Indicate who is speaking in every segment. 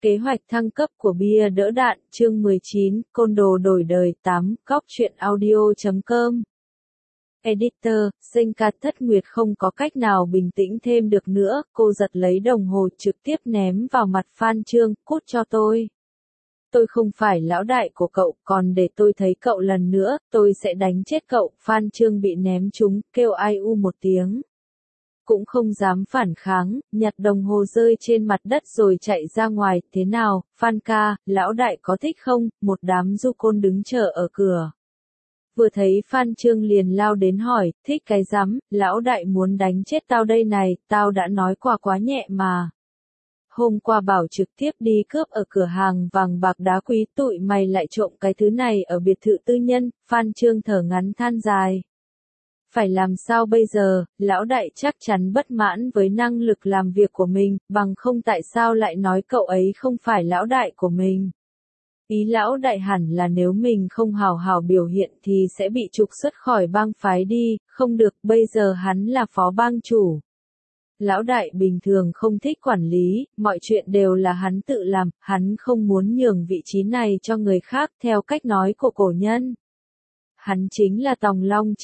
Speaker 1: Kế hoạch thăng cấp của bia đỡ đạn, chương 19, côn đồ đổi đời 8, góc truyện audio.com. Editor, Senka Thất Nguyệt không có cách nào bình tĩnh thêm được nữa, cô giật lấy đồng hồ trực tiếp ném vào mặt Phan Chương, cút cho tôi. Tôi không phải lão đại của cậu, còn để tôi thấy cậu lần nữa, tôi sẽ đánh chết cậu. Phan Chương bị ném trúng, kêu ai u một tiếng. Cũng không dám phản kháng, nhặt đồng hồ rơi trên mặt đất rồi chạy ra ngoài. Thế nào, Phan ca, lão đại có thích không? Một đám du côn đứng chờ ở cửa. Vừa thấy Phan Chương liền lao đến hỏi, thích cái rắm, lão đại muốn đánh chết tao đây này, tao đã nói qua quá nhẹ mà. Hôm qua bảo trực tiếp đi cướp ở cửa hàng vàng bạc đá quý, tụi mày lại trộm cái thứ này ở biệt thự tư nhân. Phan Chương thở ngắn than dài. Phải làm sao bây giờ, lão đại chắc chắn bất mãn với năng lực làm việc của mình, bằng không tại sao lại nói cậu ấy không phải lão đại của mình. Ý lão đại hẳn là nếu mình không hào hào biểu hiện thì sẽ bị trục xuất khỏi bang phái đi, không được, bây giờ hắn là phó bang chủ. Lão đại bình thường không thích quản lý, mọi chuyện đều là hắn tự làm, hắn không muốn nhường vị trí này cho người khác theo cách nói của cổ nhân. Hắn chính là Tòng Long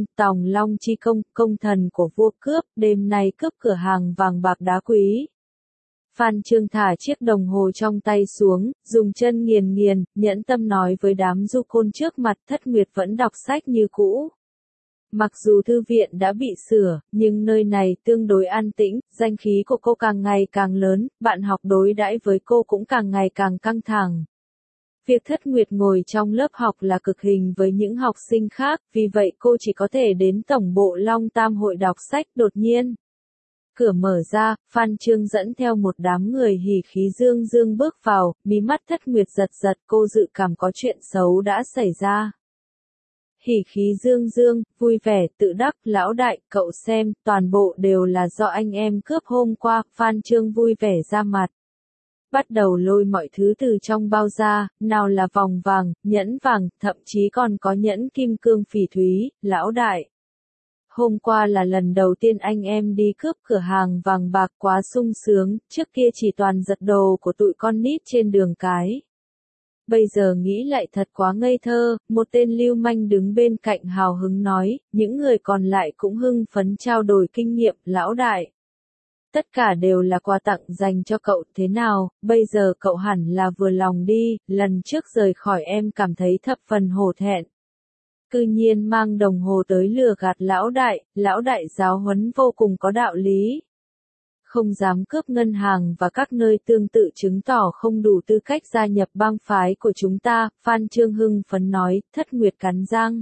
Speaker 1: Chi Công, công thần của vua cướp, đêm nay cướp cửa hàng vàng bạc đá quý. Phan Chương thả chiếc đồng hồ trong tay xuống, dùng chân nghiền nghiền, nhẫn tâm nói với đám du côn trước mặt. Thất Nguyệt vẫn đọc sách như cũ. Mặc dù thư viện đã bị sửa, nhưng nơi này tương đối an tĩnh, danh khí của cô càng ngày càng lớn, bạn học đối đãi với cô cũng càng ngày càng căng thẳng. Việc Thất Nguyệt ngồi trong lớp học là cực hình với những học sinh khác, vì vậy cô chỉ có thể đến tổng bộ Long Tam hội đọc sách. Đột nhiên, cửa mở ra, Phan Chương dẫn theo một đám người hỉ khí dương dương bước vào, mí mắt Thất Nguyệt giật giật, cô dự cảm có chuyện xấu đã xảy ra. Hỉ khí dương dương, vui vẻ, tự đắc, lão đại, cậu xem, toàn bộ đều là do anh em cướp hôm qua. Phan Chương vui vẻ ra mặt. Bắt đầu lôi mọi thứ từ trong bao ra, nào là vòng vàng, nhẫn vàng, thậm chí còn có nhẫn kim cương phỉ thúy. Lão đại, hôm qua là lần đầu tiên anh em đi cướp cửa hàng vàng bạc, quá sung sướng, trước kia chỉ toàn giật đồ của tụi con nít trên đường cái. Bây giờ nghĩ lại thật quá ngây thơ. Một tên lưu manh đứng bên cạnh hào hứng nói, những người còn lại cũng hưng phấn trao đổi kinh nghiệm. Lão đại, tất cả đều là quà tặng dành cho cậu, thế nào, bây giờ cậu hẳn là vừa lòng đi, lần trước rời khỏi em cảm thấy thập phần hổ thẹn. Cư nhiên mang đồng hồ tới lừa gạt lão đại giáo huấn vô cùng có đạo lý. Không dám cướp ngân hàng và các nơi tương tự chứng tỏ không đủ tư cách gia nhập bang phái của chúng ta. Phan Chương hưng phấn nói. Thất Nguyệt cắn răng.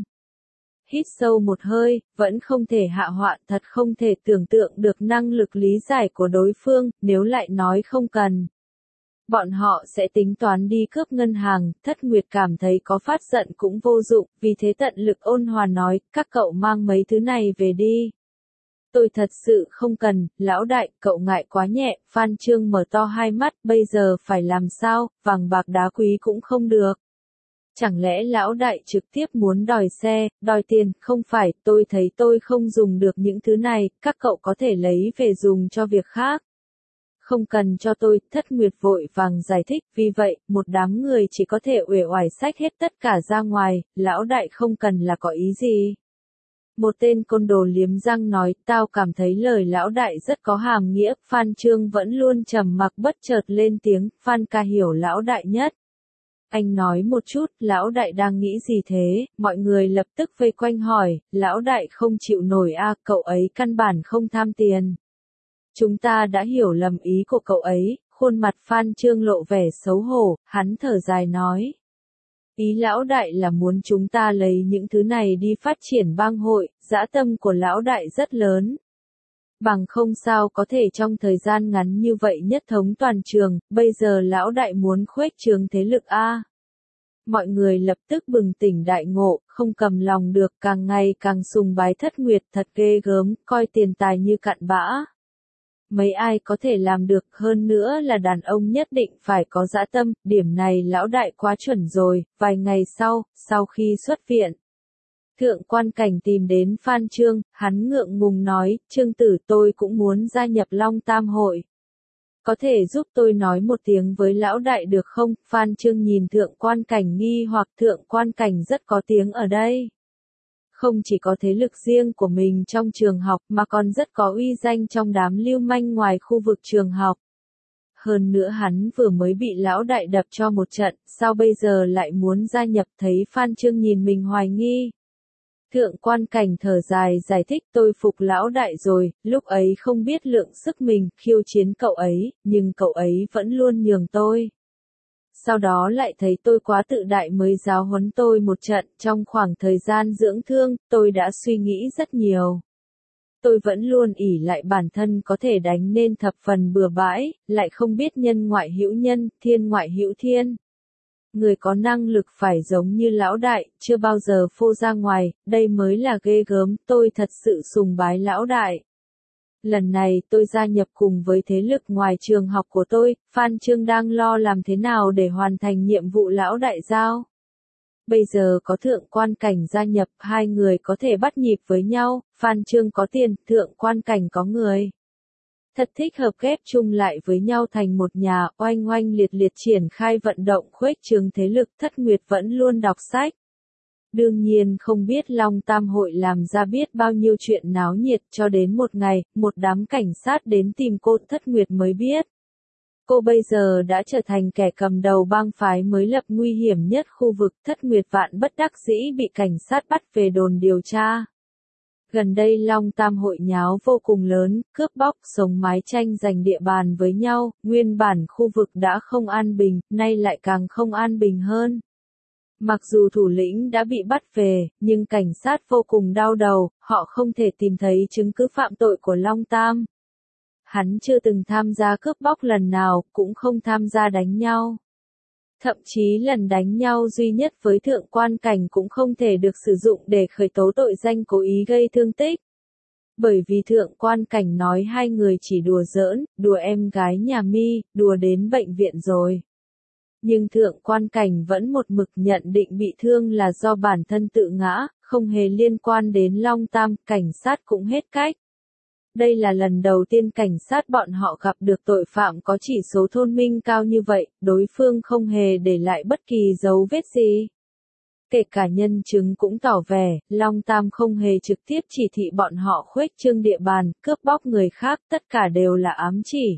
Speaker 1: Hít sâu một hơi, vẫn không thể hạ họa, thật không thể tưởng tượng được năng lực lý giải của đối phương, nếu lại nói không cần. Bọn họ sẽ tính toán đi cướp ngân hàng. Thất Nguyệt cảm thấy có phát giận cũng vô dụng, vì thế tận lực ôn hòa nói, các cậu mang mấy thứ này về đi. Tôi thật sự không cần, lão đại, cậu ngại quá nhẹ. Phan Chương mở to hai mắt, bây giờ phải làm sao, vàng bạc đá quý cũng không được. Chẳng lẽ lão đại trực tiếp muốn đòi xe, đòi tiền? Không phải, tôi thấy tôi không dùng được những thứ này, các cậu có thể lấy về dùng cho việc khác. Không cần cho tôi. Thất Nguyệt vội vàng giải thích, vì vậy, một đám người chỉ có thể uể oải xách hết tất cả ra ngoài. Lão đại không cần là có ý gì? Một tên côn đồ liếm răng nói, tao cảm thấy lời lão đại rất có hàm nghĩa. Phan Chương vẫn luôn trầm mặc, bất chợt lên tiếng, Phan ca hiểu lão đại nhất. Anh nói một chút, lão đại đang nghĩ gì thế? Mọi người lập tức vây quanh hỏi, lão đại không chịu nổi à, cậu ấy căn bản không tham tiền. Chúng ta đã hiểu lầm ý của cậu ấy. Khuôn mặt Phan Chương lộ vẻ xấu hổ, hắn thở dài nói. Ý lão đại là muốn chúng ta lấy những thứ này đi phát triển bang hội, dã tâm của lão đại rất lớn. Bằng không sao có thể trong thời gian ngắn như vậy nhất thống toàn trường, bây giờ lão đại muốn khuếch trương thế lực a. Mọi người lập tức bừng tỉnh đại ngộ, không cầm lòng được, càng ngày càng sùng bái Thất Nguyệt, thật ghê gớm, coi tiền tài như cặn bã. Mấy ai có thể làm được, hơn nữa là đàn ông nhất định phải có dã tâm, điểm này lão đại quá chuẩn rồi. Vài ngày sau khi xuất viện, Thượng quan Cảnh tìm đến Phan Chương, hắn ngượng ngùng nói, Chương tử, tôi cũng muốn gia nhập Long Tam hội. Có thể giúp tôi nói một tiếng với lão đại được không? Phan Chương nhìn Thượng Quan Cảnh nghi hoặc Thượng Quan Cảnh rất có tiếng ở đây. Không chỉ có thế lực riêng của mình trong trường học mà còn rất có uy danh trong đám lưu manh ngoài khu vực trường học. Hơn nữa hắn vừa mới bị lão đại đập cho một trận, sao bây giờ lại muốn gia nhập? Thấy Phan Chương nhìn mình hoài nghi. Thượng Quan Cảnh thở dài giải thích, tôi phục lão đại rồi, lúc ấy không biết lượng sức mình khiêu chiến cậu ấy, nhưng cậu ấy vẫn luôn nhường tôi. Sau đó lại thấy tôi quá tự đại mới giáo huấn tôi một trận. Trong khoảng thời gian dưỡng thương, tôi đã suy nghĩ rất nhiều. Tôi vẫn luôn ỷ lại bản thân có thể đánh nên thập phần bừa bãi, lại không biết nhân ngoại hữu nhân, thiên ngoại hữu thiên. Người có năng lực phải giống như lão đại, chưa bao giờ phô ra ngoài, đây mới là ghê gớm, tôi thật sự sùng bái lão đại. Lần này tôi gia nhập cùng với thế lực ngoài trường học của tôi, Phan Chương đang lo làm thế nào để hoàn thành nhiệm vụ lão đại giao. Bây giờ có Thượng Quan Cảnh gia nhập, hai người có thể bắt nhịp với nhau, Phan Chương có tiền, Thượng Quan Cảnh có người. Thật thích hợp ghép chung lại với nhau thành một nhà, oanh oanh liệt liệt triển khai vận động khuếch trương thế lực. Thất Nguyệt vẫn luôn đọc sách. Đương nhiên không biết Long Tam hội làm ra biết bao nhiêu chuyện náo nhiệt, cho đến một ngày, một đám cảnh sát đến tìm cô. Thất Nguyệt mới biết. Cô bây giờ đã trở thành kẻ cầm đầu bang phái mới lập nguy hiểm nhất khu vực. Thất Nguyệt vạn bất đắc dĩ bị cảnh sát bắt về đồn điều tra. Gần đây Long Tam hội nháo vô cùng lớn, cướp bóc, sống mái tranh giành địa bàn với nhau, nguyên bản khu vực đã không an bình, nay lại càng không an bình hơn. Mặc dù thủ lĩnh đã bị bắt về, nhưng cảnh sát vô cùng đau đầu, họ không thể tìm thấy chứng cứ phạm tội của Long Tam. Hắn chưa từng tham gia cướp bóc lần nào, cũng không tham gia đánh nhau. Thậm chí lần đánh nhau duy nhất với Thượng Quan Cảnh cũng không thể được sử dụng để khởi tố tội danh cố ý gây thương tích. Bởi vì Thượng Quan Cảnh nói hai người chỉ đùa giỡn, đùa em gái nhà mi, đùa đến bệnh viện rồi. Nhưng Thượng Quan Cảnh vẫn một mực nhận định bị thương là do bản thân tự ngã, không hề liên quan đến Long Tam, cảnh sát cũng hết cách. Đây là lần đầu tiên cảnh sát bọn họ gặp được tội phạm có chỉ số thông minh cao như vậy, đối phương không hề để lại bất kỳ dấu vết gì. Kể cả nhân chứng cũng tỏ vẻ, Long Tam không hề trực tiếp chỉ thị bọn họ khuếch trương địa bàn, cướp bóc người khác, tất cả đều là ám chỉ.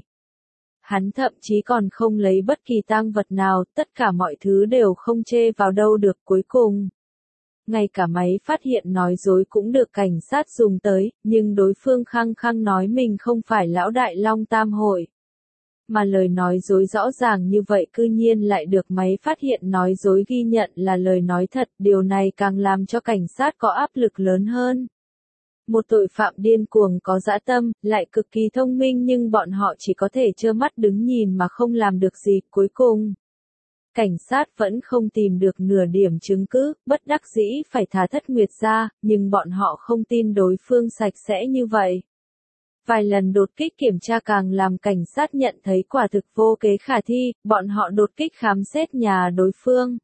Speaker 1: Hắn thậm chí còn không lấy bất kỳ tang vật nào, tất cả mọi thứ đều không chê vào đâu được. Cuối cùng. Ngay cả máy phát hiện nói dối cũng được cảnh sát dùng tới, nhưng đối phương khăng khăng nói mình không phải lão đại Long Tam hội. Mà lời nói dối rõ ràng như vậy cư nhiên lại được máy phát hiện nói dối ghi nhận là lời nói thật, điều này càng làm cho cảnh sát có áp lực lớn hơn. Một tội phạm điên cuồng có dã tâm, lại cực kỳ thông minh nhưng bọn họ chỉ có thể trơ mắt đứng nhìn mà không làm được gì. Cuối cùng. Cảnh sát vẫn không tìm được nửa điểm chứng cứ, bất đắc dĩ phải thả Thất Nguyệt ra, nhưng bọn họ không tin đối phương sạch sẽ như vậy. Vài lần đột kích kiểm tra càng làm cảnh sát nhận thấy quả thực vô kế khả thi, bọn họ đột kích khám xét nhà đối phương.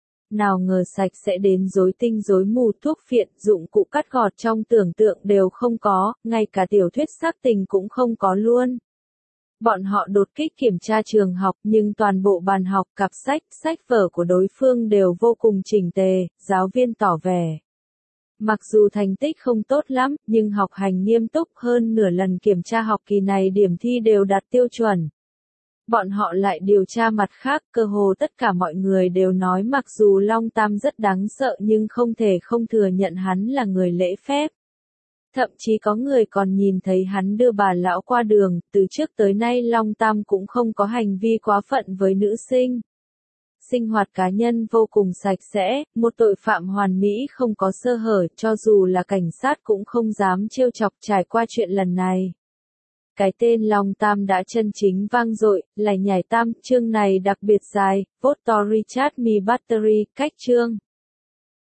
Speaker 1: Nào ngờ sạch sẽ đến rối tinh rối mù, thuốc phiện, dụng cụ cắt gọt trong tưởng tượng đều không có, ngay cả tiểu thuyết sắc tình cũng không có luôn. Bọn họ đột kích kiểm tra trường học nhưng toàn bộ bàn học, cặp sách, sách vở của đối phương đều vô cùng chỉnh tề, giáo viên tỏ vẻ. Mặc dù thành tích không tốt lắm, nhưng học hành nghiêm túc, hơn nửa lần kiểm tra học kỳ này điểm thi đều đạt tiêu chuẩn. Bọn họ lại điều tra mặt khác, cơ hồ tất cả mọi người đều nói mặc dù Long Tam rất đáng sợ nhưng không thể không thừa nhận hắn là người lễ phép. Thậm chí có người còn nhìn thấy hắn đưa bà lão qua đường, từ trước tới nay Long Tam cũng không có hành vi quá phận với nữ sinh. Sinh hoạt cá nhân vô cùng sạch sẽ, một tội phạm hoàn mỹ không có sơ hở, cho dù là cảnh sát cũng không dám trêu chọc. Trải qua chuyện lần này. Cái tên Long Tam đã chân chính vang dội, lại nhảy tam, chương này đặc biệt dài, vote to recharge me battery, cách chương.